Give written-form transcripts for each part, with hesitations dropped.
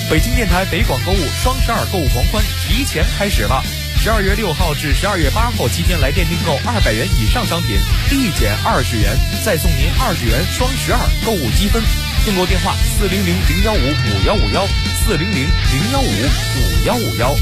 北京电台北广购物双12购物狂欢提前开始了，12月6号至12月8号期间来电订购200元以上商品，立减20元，再送您20元双12购物积分。订购电话400-015-5151，400-015-5151。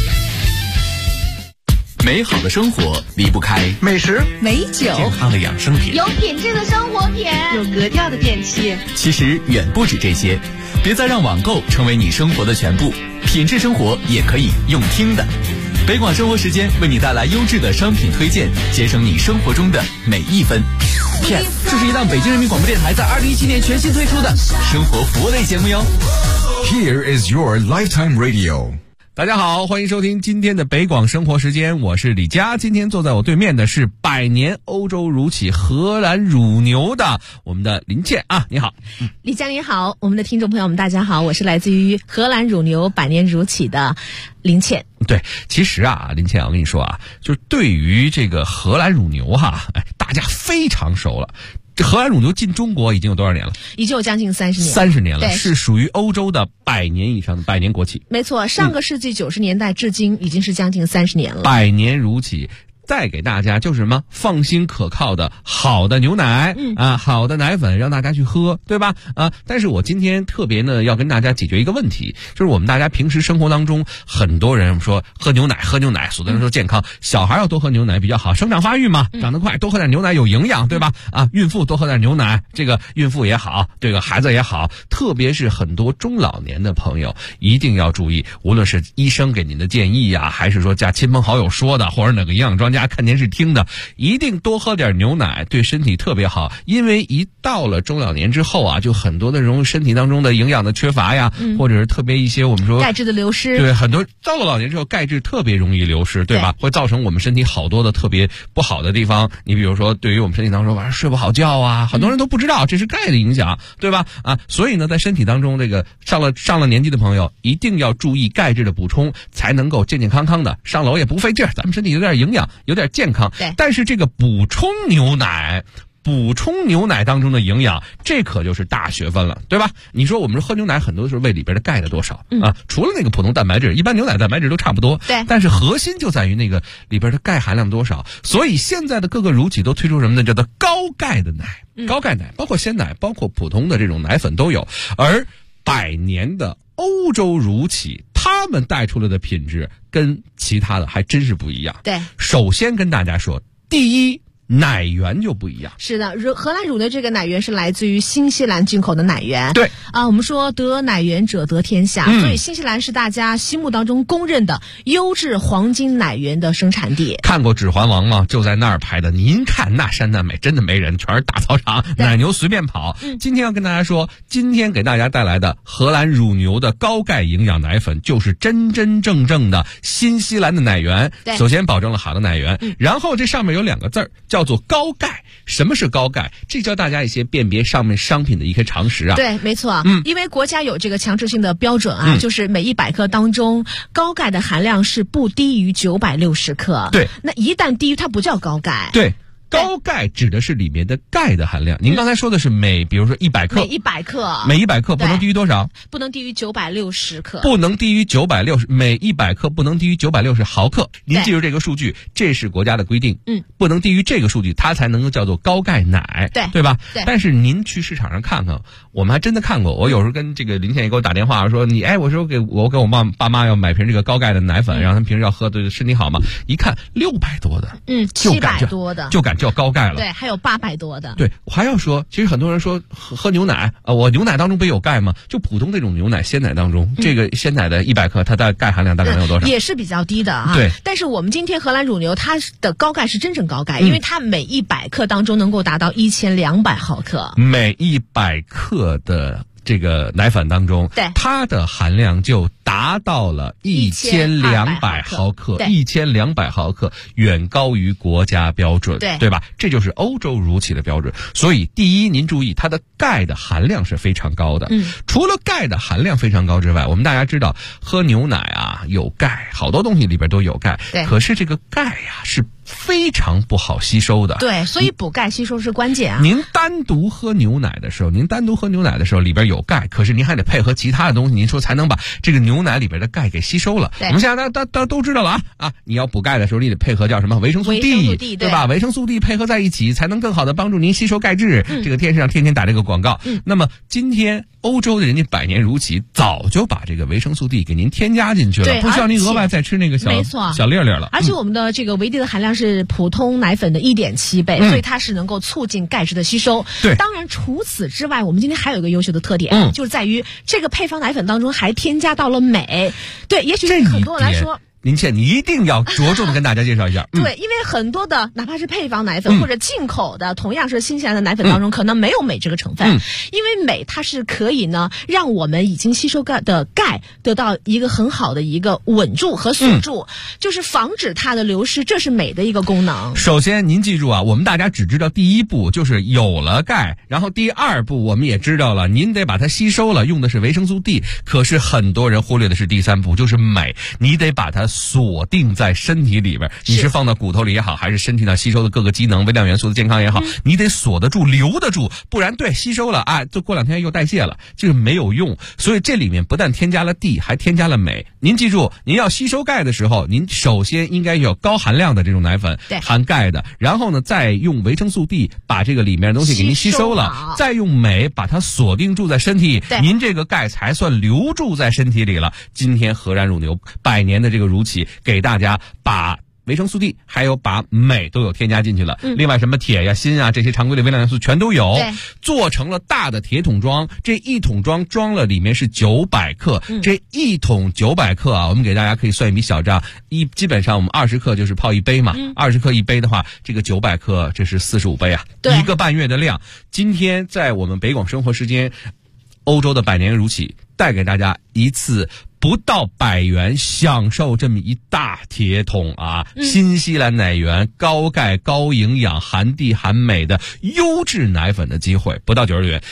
美好的生活离不开美食、 美酒、 健康的养生品， 有品质的生活品， 有格调的电器。 其实远不止这些，别再让网购成为你生活的全部，品质生活也可以用听的。北广生活时间为你带来优质的商品推荐，节省你生活中的每一分。PS， 这是一档北京人民广播电台在2017年全新推出的生活服务类节目哟。 Here is your lifetime radio。 大家好，欢迎收听今天的北广生活时间，我是李佳。今天坐在我对面的是百年欧洲乳企荷兰乳牛的我们的林倩啊，你好。 李佳你好，我们的听众朋友们大家好，我是来自于荷兰乳牛百年乳企的林倩。 对，其实啊，林倩，我跟你说啊，就是对于这个荷兰乳牛哈，大家非常熟了。这荷兰乳牛进中国已经有多少年了？ 已经有将近30年。 30年了， 对， 是属于欧洲的100年以上的百年国企。 没错，上个世纪90年代至今已经是将近30年了。 百年乳企。带给大家就是什么放心可靠的好的牛奶好的奶粉让大家去喝，对吧？但是我今天特别呢要跟大家解决一个问题，就是我们大家平时生活当中很多人说喝牛奶，所有的人说健康，小孩要多喝牛奶比较好，生长发育嘛，长得快，多喝点牛奶有营养，对吧？孕妇多喝点牛奶，这个孕妇也好，这个孩子也好，特别是很多中老年的朋友一定要注意，无论是医生给您的建议呀，还是说家亲朋好友说的，或者哪个营养专家看电视听的，一定多喝点牛奶，对身体特别好。因为一到了中老年之后啊，就很多的这种身体当中的营养的缺乏呀，或者是特别一些我们说钙质的流失， 对，很多到了老年之后钙质特别容易流失，对吧？会造成我们身体好多的特别不好的地方。你比如说对于我们身体当中晚上睡不好觉啊，很多人都不知道这是钙的影响，对吧？所以呢在身体当中这个上了年纪的朋友一定要注意钙质的补充，才能够健健康康的上楼也不费劲，咱们身体有点营养，有点健康。 对， 但是这个补充牛奶当中的营养，这可就是大学问了，对吧？你说我们喝牛奶很多时候喂里边的钙的多少除了那个普通蛋白质，一般牛奶蛋白质都差不多， 对， 但是核心就在于那个里边的钙含量多少。所以现在的各个乳企都推出什么呢？叫做高钙的奶，高钙奶包括鲜奶，包括普通的这种奶粉都有。而100年的欧洲乳企，他们带出来的品质跟其他的还真是不一样。 对， 首先跟大家说，第一，奶源就不一样。 是的，荷兰乳的这个奶源是来自于新西兰进口的奶源。 对我们说得奶源者得天下，所以新西兰是大家心目当中公认的优质黄金奶源的生产地。 看过《指环王》吗？就在那儿拍的。您看那山那美，真的没人，全是大操场，奶牛随便跑。今天要跟大家说，今天给大家带来的荷兰乳牛的高钙营养奶粉，就是真真正正的新西兰的奶源。首先保证了好的奶源，然后这上面有2个字儿，叫做高钙。什么是高钙？这教大家一些辨别上面商品的一些常识啊。 对，没错因为国家有这个强制性的标准就是每100克当中高钙的含量是不低于960克。 对， 那一旦低于它不叫高钙。 对，高钙指的是里面的钙的含量。您刚才说的是比如说100克，每100克不能低于多少？ 不能低于960克。 不能低于960，每100克不能低于960毫克。您记住这个数据，这是国家的规定。不能低于这个数据，它才能够叫做高钙奶，对吧？对。但是您去市场上看看，我们还真的看过。我有时候跟这个林倩也给我打电话说，我说给我爸妈要买瓶这个高钙的奶粉，让他们平时要喝，对身体好嘛。一看600多的 ，700多的， 就敢叫高钙了。 对，还有800多的。 对，我还要说，其实很多人说喝牛奶我牛奶当中不有钙吗？就普通这种牛奶鲜奶当中，这个鲜奶的100克，它的钙含量大概能有多少？ 也是比较低的对。 但是我们今天荷兰乳牛它的高钙是真正高钙，因为它每100克当中能够达到1200毫克。每 100克的这个奶粉当中， 对， 它的含量就达到了1200毫克，1200毫克远高于国家标准，对吧？这就是欧洲乳企的标准。所以第一，您注意它的钙的含量是非常高的。除了钙的含量非常高之外，我们大家知道喝牛奶有钙，好多东西里边都有钙，可是这个钙是非常不好吸收的。 对，所以补钙吸收是关键您单独喝牛奶的时候，里边有钙，可是您还得配合其他的东西，您说才能把这个牛牛奶里边的钙给吸收了。 对， 我们现在大家都知道了啊，你要补钙的时候，你得配合叫什么维生素 D， 对吧？维生素 D 配合在一起，才能更好的帮助您吸收钙质。这个电视上天天打这个广告。那么今天欧洲的人家百年如期，早就把这个维生素 D 给您添加进去了，不需要您额外再吃那个小粒粒了。 而且我们的这个维 D 的含量是普通奶粉的1.7倍，所以它是能够促进钙质的吸收。 对， 当然除此之外，我们今天还有一个优秀的特点，就是在于这个配方奶粉当中还添加到了镁。对，也许对很多人来说。 您一定要着重的跟大家介绍一下。 对，因为很多的哪怕是配方奶粉或者进口的同样是新西兰的奶粉当中，可能没有镁这个成分。因为镁它是可以呢让我们已经吸收的钙得到一个很好的一个稳住和锁住，就是防止它的流失，这是镁的一个功能。 首先您记住啊，我们大家只知道第一步就是有了钙，然后第二步我们也知道了，您得把它吸收了，用的是维生素 D。可是很多人忽略的是第三步，就是镁，你得把它锁定在身体里边，你是放到骨头里也好，还是身体上吸收的各个机能微量元素的健康也好，你得锁得住留得住，不然对吸收了啊，就过2天又代谢了，这个没有用。所以这里面不但添加了 D， 还添加了镁。您记住，您要吸收钙的时候，您首先应该有高含量的这种奶粉，含钙的，然后呢再用维生素 D 把这个里面的东西给您吸收了，再用镁把它锁定住在身体，您这个钙才算留住在身体里了。今天荷兰乳牛100年的这个如期，给大家把维生素 D 还有把镁都有添加进去了，另外什么铁呀、锌啊这些常规的微量元素全都有，做成了大的铁桶装，这一桶装装了里面是900克，这一桶900克啊，我们给大家可以算一笔小账，基本上我们20克就是泡一杯嘛，20克一杯的话，这个900克这是45杯啊，1个半月的量。今天在我们北广生活时间欧洲的100年如期，带给大家一次不到100元享受这么一大铁桶啊，新西兰奶源高钙高营养含 D 含镁的优质奶粉的机会，不到90元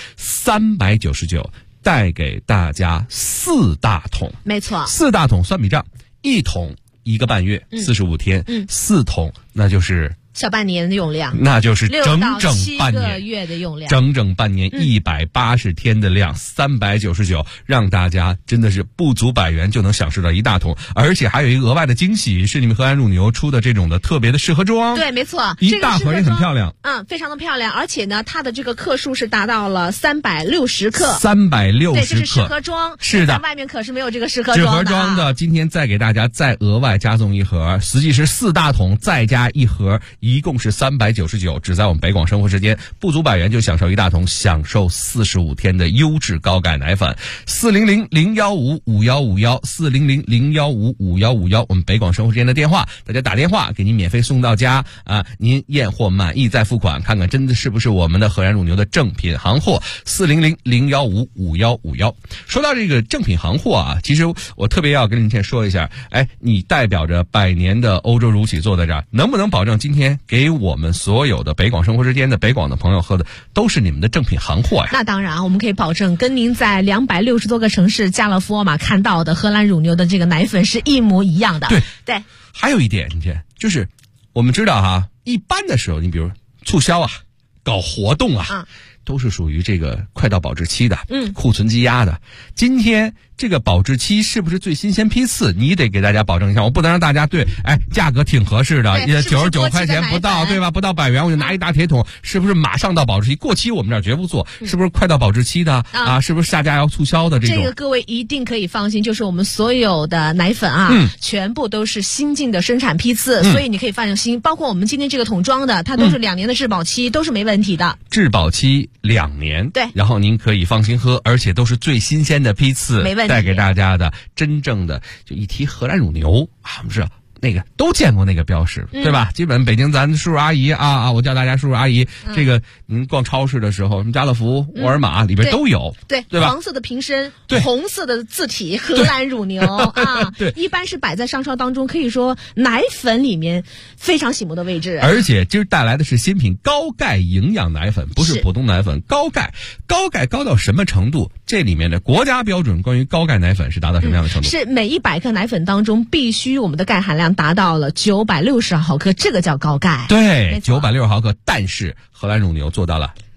，399带给大家4大桶。 没错 ，4大桶算笔账，1桶1个半月，45天，4桶那就是小半年的用量， 那就是整整半年， 6到7个月的用量， 整整半年180天的量，399，让大家真的是不足100元就能享受到一大桶，而且还有一个额外的惊喜，是你们荷兰乳牛出的这种的特别的试盒装。 对，没错， 一大盒也很漂亮， 非常的漂亮，而且呢，它的这个克数是达到了360克 ，360克， 对，这是试盒装， 是的， 外面可是没有这个试盒装的。 试盒装的，今天再给大家再额外加送一盒，实际是4大桶再加一盒。一共是399，只在我们北广生活时间，不足100元就享受一大桶，享受45天的优质高钙奶粉。400-015-5151，400-015-5151，我们北广生活时间的电话，大家打电话给您免费送到家啊！您验货满意再付款，看看真的是不是我们的荷兰乳牛的正品行货。400-015-5151。说到这个正品行货啊，其实我特别要跟您先说一下，你代表着100年的欧洲乳企坐在这儿，能不能保证今天给我们所有的北广生活之间的北广的朋友喝的都是你们的正品行货呀？ 那当然，我们可以保证跟您在260多个城市家乐福、沃尔玛看到的荷兰乳牛的这个奶粉是一模一样的。对， 还有一点，就是我们知道哈，一般的时候，你比如促销啊，搞活动啊，都是属于这个快到保质期的，库存积压的。今天这个保质期是不是最新鲜批次？你得给大家保证一下，我不能让大家价格挺合适的，99块钱不到，对吧？不到100元我就拿一大铁桶，是不是马上到保质期？过期我们这儿绝不做，是不是快到保质期的啊？是不是下架要促销的这种？ 这个各位一定可以放心，就是我们所有的奶粉全部都是新进的生产批次，所以你可以放心。包括我们今天这个桶装的，它都是2年的质保期，都是没问题的。 质保期2年， 对， 然后您可以放心喝，而且都是最新鲜的批次， 没问题。 带给大家的真正的，就一提荷兰乳牛啊，我们是那个都见过那个标识，对吧？基本北京咱叔叔阿姨我叫大家叔叔阿姨，这个您逛超市的时候，什么家乐福、沃尔玛里边都有， 对吧？ 黄色的瓶身，红色的字体，荷兰乳牛对， 一般是摆在商超当中，可以说奶粉里面非常醒目的位置。 而且今儿带来的是新品高钙营养奶粉，不是普通奶粉，高钙高到什么程度？这里面的国家标准关于高钙奶粉是达到什么样的程度？ 是每100克奶粉当中必须我们的钙含量达到了960毫克，这个叫高钙。 对，960毫克，但是荷兰乳牛做到了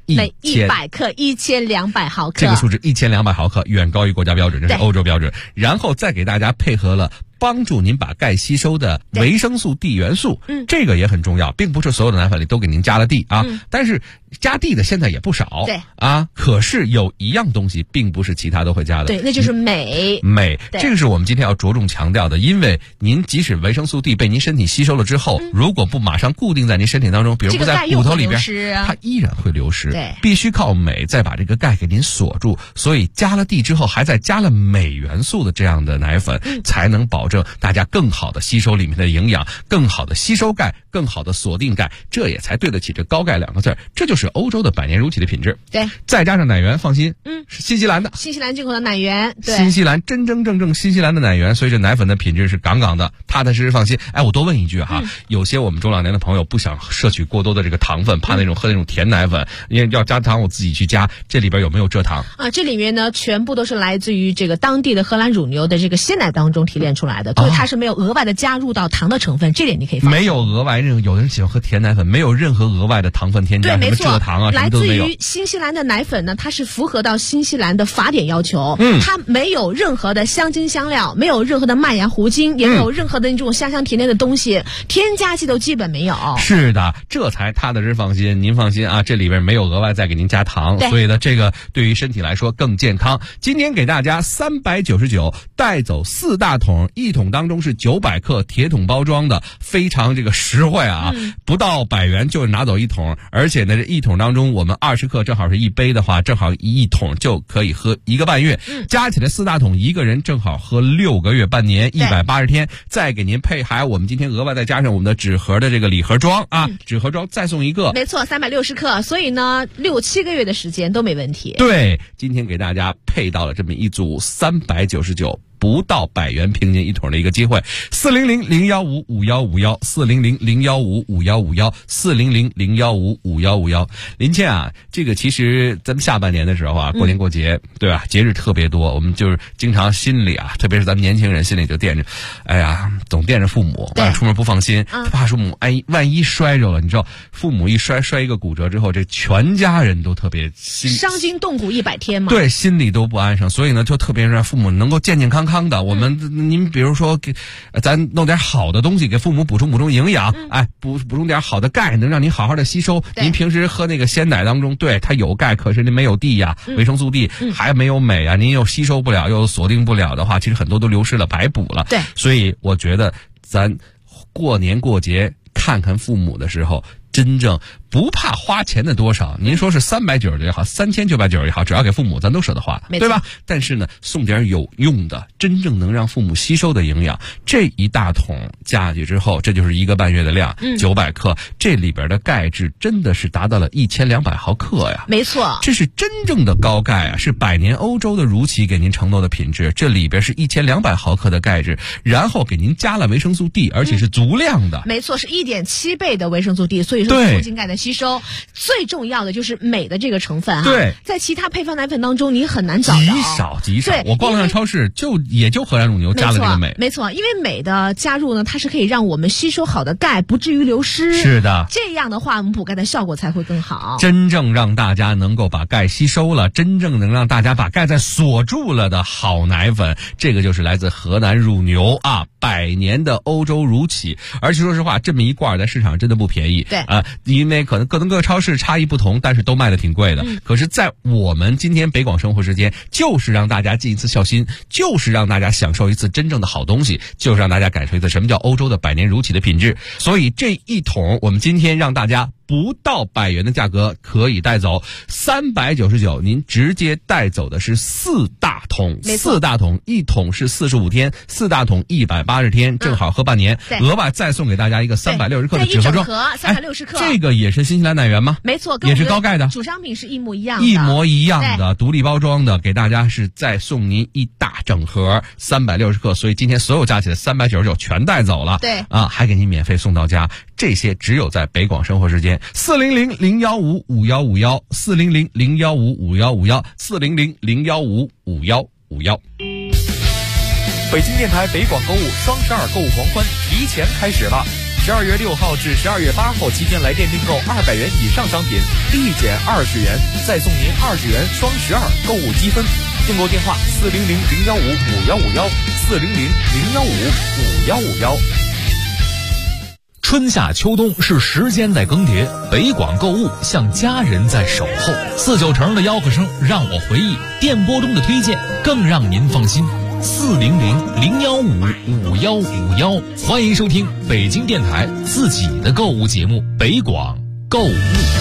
每100克1200毫克， 这个数值1200毫克远高于国家标准，这是欧洲标准。然后再给大家配合了帮助您把钙吸收的维生素 D 元素，这个也很重要，并不是所有的奶粉里都给您加了 D 啊，但是加 D 的现在也不少， 对啊，可是有一样东西并不是其他都会加的， 对，那就是镁。 这个是我们今天要着重强调的，因为您即使维生素 D 被您身体吸收了之后，如果不马上固定在您身体当中，比如不在骨头里边，它依然会流失， 对， 必须靠镁再把这个钙给您锁住，所以加了 D 之后，还再加了镁元素的这样的奶粉，才能保证大家更好的吸收里面的营养，更好的吸收钙，更好的锁定钙，这也才对得起这高钙2个字。这就是欧洲的百年如期的品质。 对， 再加上奶源，放心，是新西兰的， 新西兰进口的奶源，对， 新西兰真正新西兰的奶源，所以这奶粉的品质是杠杠的，踏踏实实放心。哎，我多问一句哈，有些我们中老年的朋友不想摄取过多的这个糖分，怕那种喝那种甜奶粉，因为要加糖我自己去加，这里边有没有蔗糖啊？这里面呢全部都是来自于这个当地的荷兰乳牛的这个鲜奶当中提炼出来的，所以它是没有额外的加入到糖的成分，这点你可以放心。 没有额外任何，有的人喜欢喝甜奶粉，没有任何额外的糖分添加， 对，没错， 什么蔗糖啊，什么都没有。 来自于新西兰的奶粉呢，它是符合到新西兰的法典要求，它没有任何的香精香料，没有任何的麦芽糊精，也没有任何的那种香甜的东西，添加剂都基本没有。 是的，这才踏踏实实放心。您放心啊，这里边没有额外再给您加糖，所以呢，这个对于身体来说更健康。今天给大家399带走4大桶，一桶当中是900克铁桶包装的，非常这个实惠啊，不到100元就拿走一桶，而且呢，这一桶当中我们20克正好是1杯的话，正好一桶就可以喝1个半月，加起来4大桶，一个人正好喝6个月半年，180天，再给您配还我们今天额外再加上我们的纸盒的这个礼盒装啊，纸盒装再送一个， 没错，360克，所以呢6、7个月的时间都没问题。 对，今天给大家配到了这么一组399。不到100元平均一桶的一个机会，400-015-5151，400-015-5151，400-015-5151。林倩啊，这个其实咱们下半年的时候啊，过年过节，对吧？节日特别多，我们就是经常心里啊，特别是咱们年轻人心里就惦着，哎呀，总惦着父母，晚上出门不放心，怕父母万一摔着了，你知道，父母一摔一个骨折之后，这全家人都特别伤筋动骨100天嘛， 对，心里都不安生，所以呢，就特别让父母能够健健康康的。我们您比如说咱弄点好的东西给父母补充营养，补充点好的钙，能让您好好的吸收。您平时喝那个鲜奶当中，对它有钙，可是您没有 D 呀，维生素 D 还没有镁啊，您又吸收不了，又锁定不了的话，其实很多都流失了，白补了。 对， 所以我觉得咱过年过节看看父母的时候，真正不怕花钱的多少，您说是390也好，3990也好，只要给父母咱都舍得花，对吧？但是呢，送点有用的，真正能让父母吸收的营养，这一大桶加去之后，这就是1个半月的量，900克，这里边的钙质真的是达到了1200毫克呀， 没错， 这是真正的高钙啊，是百年欧洲的如期给您承诺的品质，这里边是1200毫克的钙质，然后给您加了维生素 D， 而且是足量的， 没错，是1.7倍的维生素 D， 所以说促进钙的吸收，最重要的就是镁的这个成分对， 在其他配方奶粉当中你很难找到， 极少。我逛了趟超市，也就荷兰乳牛加了这个镁， 没错，因为镁的加入呢，它是可以让我们吸收好的钙不至于流失。 是的， 这样的话，我们补钙的效果才会更好。 真正让大家能够把钙吸收了，真正能让大家把钙再锁住了的好奶粉，这个就是来自荷兰乳牛啊，100年的欧洲乳企。而且说实话，这么一罐在市场真的不便宜。 对因为可能各个超市差异不同，但是都卖的挺贵的。可是在我们今天北广生活时间，就是让大家尽一次孝心，就是让大家享受一次真正的好东西，就是让大家感受一次什么叫欧洲的100年如企的品质。所以这一桶我们今天让大家不到100元的价格可以带走，399，您直接带走的是4大桶，4大桶，一桶是45天，4大桶180天，正好喝半年。额外再送给大家一个360克的纸盒装 ，360克， 这个也是新西兰奶源吗？ 没错， 也是高钙的， 主商品是一模一样的，独立包装的，给大家是再送您一大整盒360克，所以今天所有加起来399全带走了。 对啊，还给您免费送到家，这些只有在北广生活时间。400-015-5151，400-015-5151，400-015-5151。 北京电台北广购物双12购物狂欢提前开始了。 12月6号至12月8号期间来店订购200元以上商品，立减20元，再送您20元双12购物积分。订购电话400-015-5151，400-015-5151。 春夏秋冬是时间在更迭，北广购物像家人在守候。49城的吆喝声让我回忆，电波中的推荐更让您放心。400-015-5151，欢迎收听北京电台自己的购物节目北广购物。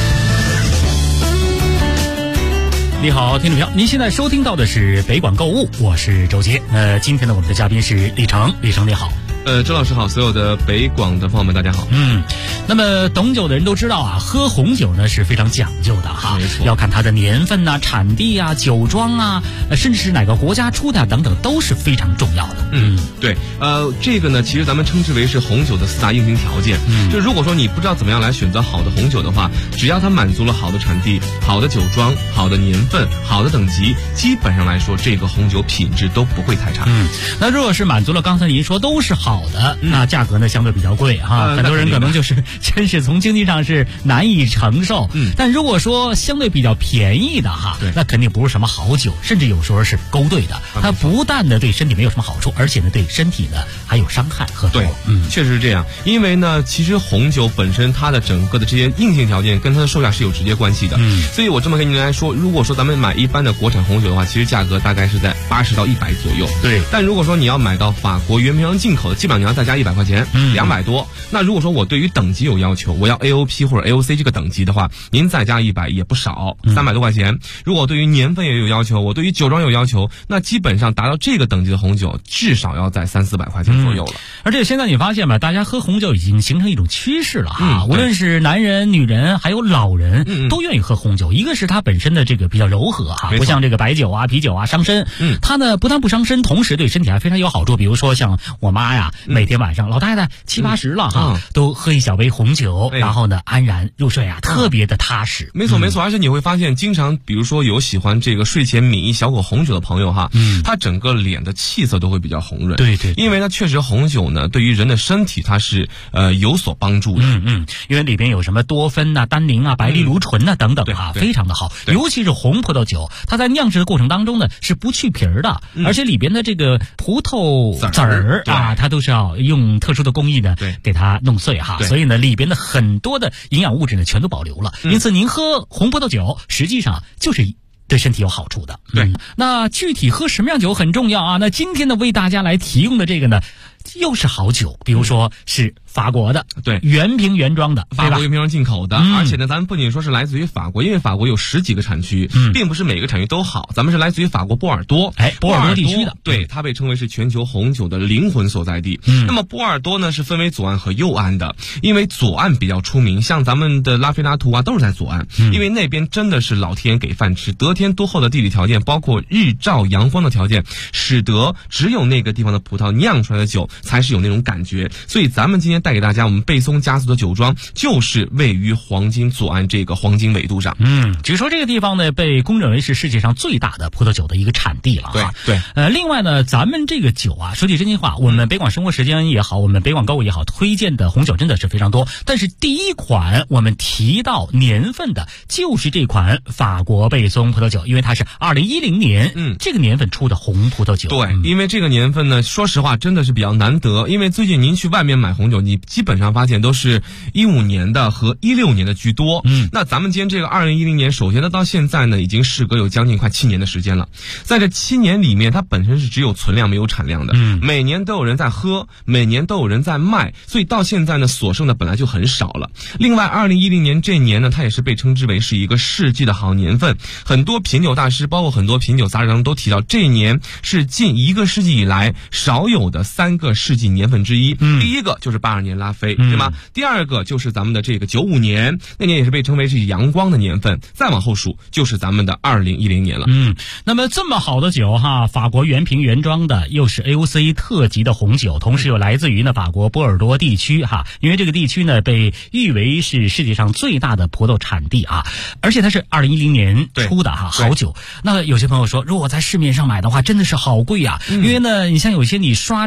你好，听众朋友，您现在收听到的是北广购物，我是周杰。今天呢，我们的嘉宾是李成，李成你好。 周老师好，所有的北广的朋友们大家好。 那么懂酒的人都知道啊，喝红酒呢是非常讲究的哈， 没错， 要看它的年份啊、产地啊、酒庄啊，甚至是哪个国家出的等等，都是非常重要的。 对，这个呢，其实咱们称之为是红酒的4大硬性条件。就如果说你不知道怎么样来选择好的红酒的话，只要它满足了好的产地、好的酒庄、好的年份、好的等级，基本上来说，这个红酒品质都不会太差。 那如果是满足了刚才您说都是好的，那价格呢相对比较贵哈，很多人可能就是真是从经济上是难以承受。但如果说相对比较便宜的哈，那肯定不是什么好酒，甚至有时候是勾兑的。它不但呢对身体没有什么好处，而且呢对身体呢还有伤害和对，确实是这样。因为呢，其实红酒本身它的整个的这些硬性条件跟它的售价是有直接关系的。所以我这么跟您来说，如果说咱们买一般的国产红酒的话，其实价格大概是在80到100左右。 对， 但如果说你要买到法国原瓶进口的，基本上你要再加100块钱，200多。那如果说我对于等级有要求，我要 AOP 或者 AOC 这个等级的话，您再加100也不少，300多块钱。如果对于年份也有要求，我对于酒庄有要求，那基本上达到这个等级的红酒，至少要在300-400块钱左右了。 而且现在你发现吧，大家喝红酒已经形成一种趋势了哈，无论是男人、女人还有老人，都愿意喝红酒。一个是它本身的这个比较柔和哈，不像这个白酒啊、啤酒啊伤身。它呢不但不伤身，同时对身体还非常有好处。比如说像我妈呀，每天晚上老太太70-80了哈，都喝一小杯红酒，然后呢安然入睡啊，特别的踏实。 没错没错，而且你会发现，经常比如说有喜欢这个睡前抿一小口红酒的朋友哈，他整个脸的气色都会比较红润。 对，因为呢确实红酒呢对于人的身体它是有所帮助的。 因为里边有什么多酚啊、单宁啊、白藜芦醇啊等等啊，非常的好。尤其是红葡萄酒，它在酿制的过程当中呢是不去皮儿的，而且里边的这个葡萄籽儿啊，它都是要用特殊的工艺呢给它弄碎哈，所以呢里边的很多的营养物质呢全都保留了。因此您喝红葡萄酒实际上就是对身体有好处的。那具体喝什么样酒很重要啊。那今天呢为大家来提供的这个呢又是好酒，比如说是法国的，原瓶原装的， 法国原瓶进口的，而且呢，咱们不仅说是来自于法国，因为法国有10几个产区，并不是每个产区都好，咱们是来自于法国波尔多， 波尔多地区的， 对，它被称为是全球红酒的灵魂所在地。那么波尔多呢是分为左岸和右岸的，因为左岸比较出名，像咱们的拉菲纳图啊都是在左岸，因为那边真的是老天给饭吃，得天独厚的地理条件，包括日照阳光的条件，使得只有那个地方的葡萄酿出来的酒才是有那种感觉。所以咱们今天带给大家我们贝松家族的酒庄，就是位于黄金左岸这个黄金纬度上。 据说这个地方呢被公认为是世界上最大的葡萄酒的一个产地了啊。 对， 另外呢，咱们这个酒啊，说句真心话，我们北广生活时间也好，我们北广购物也好，推荐的红酒真的是非常多。但是第一款我们提到年份的就是这款法国贝松葡萄酒，因为它是2010年这个年份出的红葡萄酒。 对，因为这个年份呢，说实话真的是比较难得，因为最近您去外面买红酒，你基本上发现都是15年的和16年的居多。那咱们今天这个2010年，首先呢到现在呢已经事隔有将近快7年的时间了，在这7年里面，它本身是只有存量没有产量的，每年都有人在喝，每年都有人在卖，所以到现在呢所剩的本来就很少了。另外2010年这年呢，它也是被称之为是一个世纪的好年份，很多品酒大师包括很多品酒杂志当中都提到，这一年是近1个世纪以来少有的3个世纪年份之一。第一个就是82年拉菲，对吗？第二个就是咱们的这个95年，那年也是被称为是阳光的年份，再往后数就是咱们的2010年了。 那么这么好的酒哈，法国原瓶原装的，又是 AOC 特级的红酒，同时又来自于呢法国波尔多地区哈，因为这个地区呢被誉为是世界上最大的葡萄产地啊，而且它是2010年出的哈，好酒。那有些朋友说，如果在市面上买的话，真的是好贵啊，因为呢，你像有些你刷这个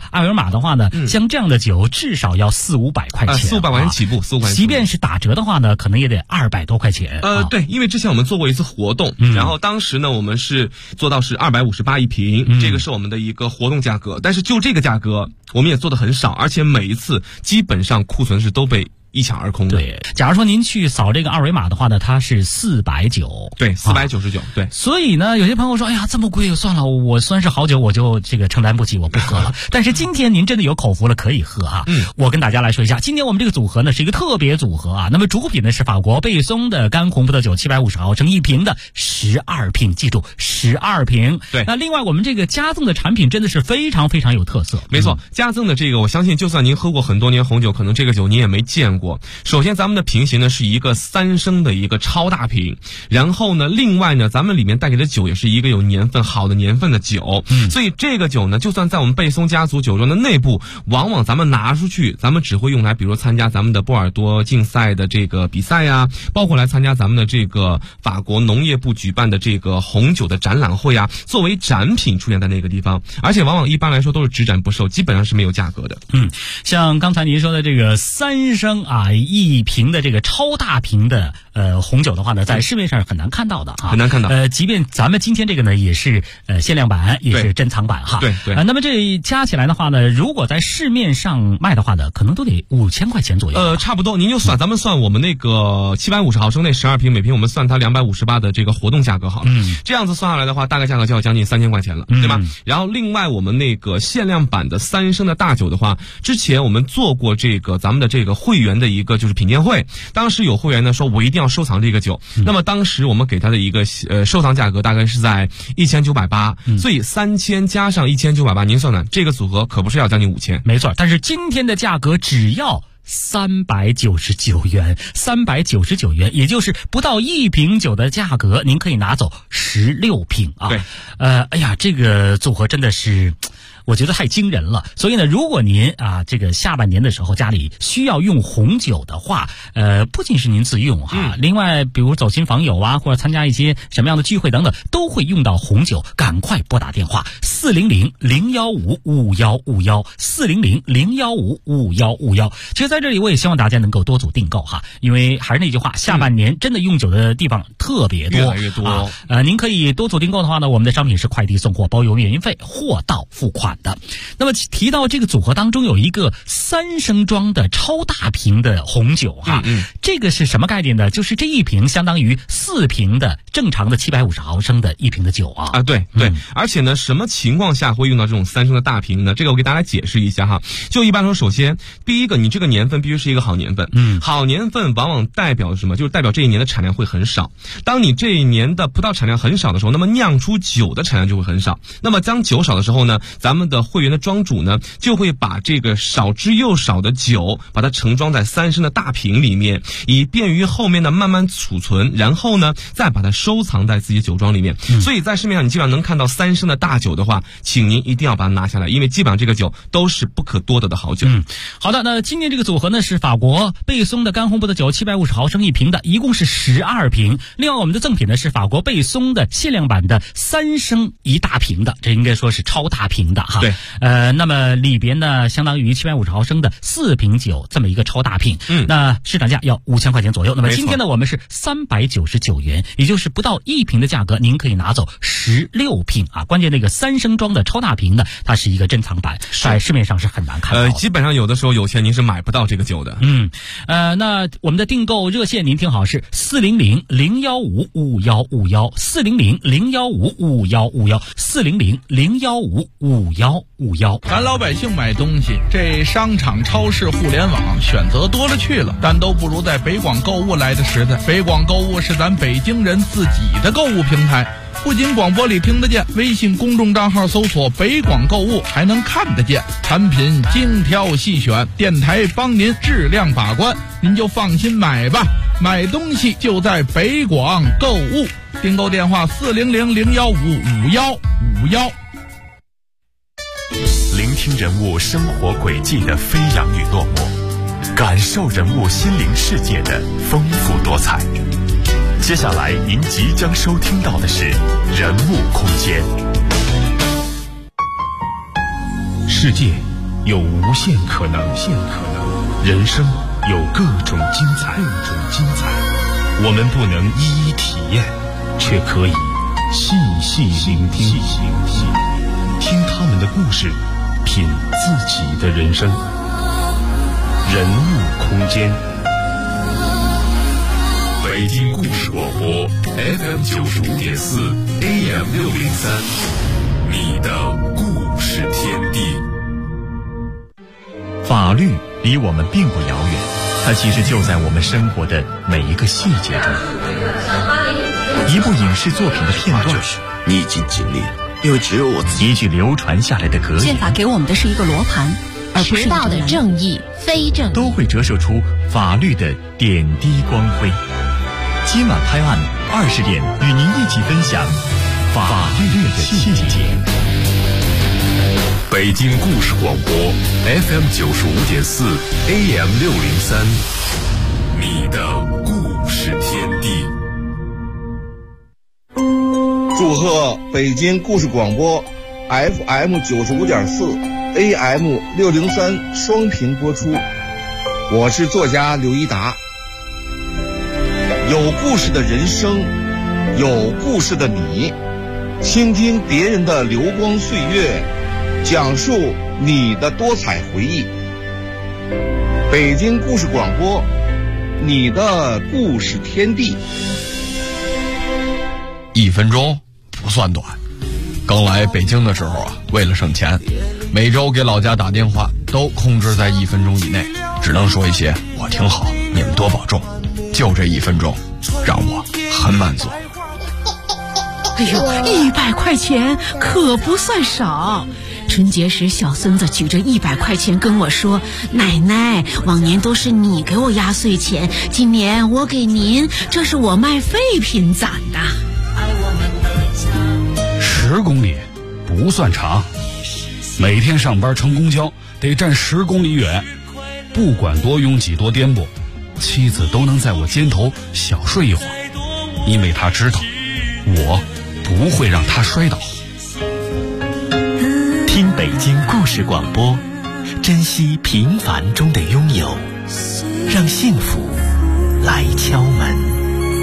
二维码的话呢，像这样的酒至少要400-500块钱 ，400-500块钱起步，400块钱。 即便是打折的话呢，可能也得200多块钱。 对，因为之前我们做过一次活动，然后当时呢，我们是做到是258一瓶，这个是我们的一个活动价格。但是就这个价格，我们也做的很少，而且每一次基本上库存是都被一抢而空的。 对，假如说您去扫这个二维码的话呢，它是490， 对，499，对。 所以呢，有些朋友说，哎呀，这么贵，算了，我虽然是好酒，我就这个承担不起，我不喝了。但是今天您真的有口福了，可以喝啊。我跟大家来说一下，今天我们这个组合呢是一个特别组合啊。那么主品呢是法国贝松的干红葡萄酒750毫升一瓶的12瓶，记住12瓶。 对。 那另外我们这个加赠的产品真的是非常非常有特色。 没错，加赠的这个，我相信就算您喝过很多年红酒，可能这个酒您也没见过。首先咱们的瓶型呢是一个3升的一个超大瓶，然后呢另外呢咱们里面带给的酒也是一个有年份好的年份的酒，所以这个酒呢就算在我们贝松家族酒庄的内部，往往咱们拿出去，咱们只会用来比如参加咱们的波尔多竞赛的这个比赛呀，包括来参加咱们的这个法国农业部举办的这个红酒的展览会啊，作为展品出现在那个地方，而且往往一般来说都是只展不售，基本上是没有价格的。 像刚才您说的这个3升啊一瓶的这个超大瓶的红酒的话呢，在市面上是很难看到的啊， 很难看到。 即便咱们今天这个呢也是限量版，也是珍藏版哈。 对。 那么这加起来的话呢，如果在市面上卖的话呢，可能都得5000块钱左右。 差不多，您就算咱们算我们那个750毫升那12瓶，每瓶我们算它258的这个活动价格好了。这样子算下来的话，大概价格就要将近3000块钱了，对吧？然后另外我们那个限量版的3升的大酒的话，之前我们做过这个咱们的这个会员的一个就是品鉴会，当时有会员呢说我一定要收藏这个酒，那么当时我们给他的一个收藏价格大概是在1980，所以3000加上1980，您算算这个组合可不是要将近5000。 没错，但是今天的价格只要399元，399元，也就是不到1瓶酒的价格，您可以拿走16瓶啊。 对， 哎呀，这个组合真的是我觉得太惊人了。所以呢，如果您啊这个下半年的时候家里需要用红酒的话，不仅是您自用哈，另外比如走亲访友啊，或者参加一些什么样的聚会等等，都会用到红酒，赶快拨打电话400-015-5151，400-015-5151。其实在这里我也希望大家能够多组订购哈，因为还是那句话，下半年真的用酒的地方特别多， 越来越多。 您可以多组订购的话呢，我们的商品是快递送货，包邮免运费，货到付款的。那么提到这个组合当中有一个3升装的超大瓶的红酒哈，这个是什么概念呢？就是这一瓶相当于4瓶的正常的750毫升的一瓶的酒啊。 对，而且呢，什么情况下会用到这种3升的大瓶呢？这个我给大家解释一下哈。就一般说，首先第一个，你这个年份必须是一个好年份，好年份往往代表什么？就是代表这一年的产量会很少。当你这一年的葡萄产量很少的时候，那么酿出酒的产量就会很少。那么当酒少的时候呢，咱们的会员的庄主呢，就会把这个少之又少的酒，把它盛装在3升的大瓶里面，以便于后面的慢慢储存，然后呢，再把它收藏在自己酒庄里面。所以在市面上你基本上能看到3升的大酒的话，请您一定要把它拿下来，因为基本上这个酒都是不可多得的好酒。 好的，那今天这个组合呢是法国贝松的干红葡萄酒750毫升一瓶的，一共是12瓶。另外我们的赠品呢是法国贝松的限量版的3升一大瓶的，这应该说是超大瓶的哈。 对， 那么里边呢相当于750毫升的4瓶酒这么一个超大瓶，那市场价要5000块钱左右。那么今天呢我们是399元，也就是不到1瓶的价格，您可以拿走16瓶啊。关键那个3升装的超大瓶呢，它是一个珍藏版，在市面上是很难看到的。 基本上有的时候有钱您是买不到这个酒的。 那我们的订购热线您听好是400-015-5151，400-015-5151，400-015-5151。 咱老百姓买东西，这商场、超市、互联网选择多了去了，但都不如在北广购物来的实在。北广购物是咱北京人自己的购物平台，不仅广播里听得见，微信公众账号搜索北广购物还能看得见，产品精挑细选，电台帮您质量把关，您就放心买吧。买东西就在北广购物，订购电话400-015-5151。 聆听人物生活轨迹的飞扬与落寞，感受人物心灵世界的丰富多彩。接下来您即将收听到的是人物空间。 世界有无限可能，人生有各种精彩，我们不能一一体验，却可以细细聆听，听他们的故事，品自己的人生。人物空间， 北京故事广播 FM 95.4 AM 603，你的故事天地。 法律离我们并不遥远，它其实就在我们生活的每一个细节中。一部影视作品的片段， 你已经尽力了，因为只有我自己。 一句流传下来的格言， 宪法给我们的是一个罗盘，而不是迟到的正义、非正义， 都会折射出法律的点滴光辉。今晚拍案20点，与您一起分享法律的细节。 北京故事广播 FM 95.4 AM 603，你的故事天地。 祝贺北京故事广播 FM 95.4 AM 603双频播出。我是作家刘一达。有故事的人生，有故事的你，倾听别人的流光岁月，讲述你的多彩回忆。北京故事广播，你的故事天地。 1分钟不算短。刚来北京的时候啊，为了省钱，每周给老家打电话都控制在1分钟以内，只能说一些我挺好，你们多保重。就这1分钟，让我很满足。 哎呦，100块钱可不算少。春节时，小孙子举着100块钱跟我说：“奶奶，往年都是你给我压岁钱，今年我给您，这是我卖废品攒的。 ”10公里不算长，每天上班乘公交得站10公里远，不管多拥挤多颠簸，妻子都能在我肩头小睡一会儿，因为她知道我不会让她摔倒。 听北京故事广播，珍惜平凡中的拥有，让幸福来敲门。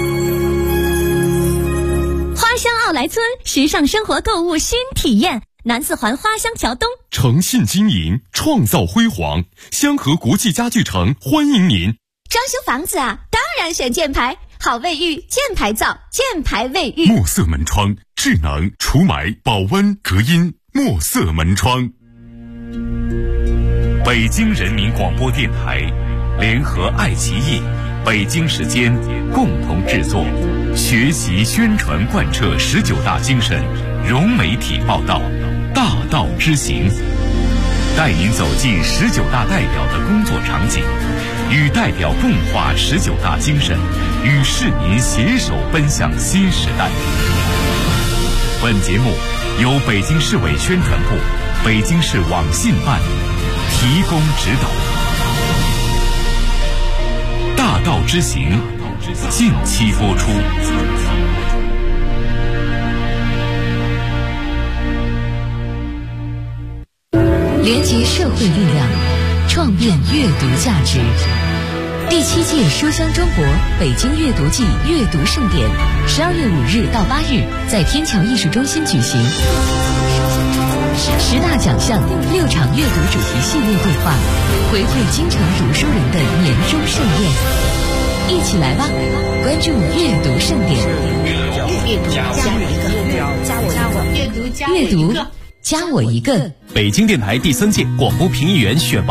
花乡奥莱村时尚生活购物新体验，南四环花乡桥东， 诚信经营，创造辉煌。香河国际家具城欢迎您。 装修房子啊，当然选箭牌，好卫浴，箭牌造，箭牌卫浴。 墨色门窗，智能除霾、保温、隔音，墨色门窗。北京人民广播电台联合爱奇艺、北京时间共同制作，学习宣传贯彻19大精神，融媒体报道，大道之行，带您走进19大代表的工作场景，与代表共话19大精神，与市民携手奔向新时代。本节目由北京市委宣传部、北京市网信办提供指导。大道之行，近期播出。 联结社会力量，创变阅读价值。第7届书香中国北京阅读季阅读盛典，12月5日到8日在天桥艺术中心举行。10大奖项，6场阅读主题系列对话，回馈京城读书人的年终盛宴。一起来吧，关注阅读盛典。阅读加我一个。北京电台第3届广播评议员选拔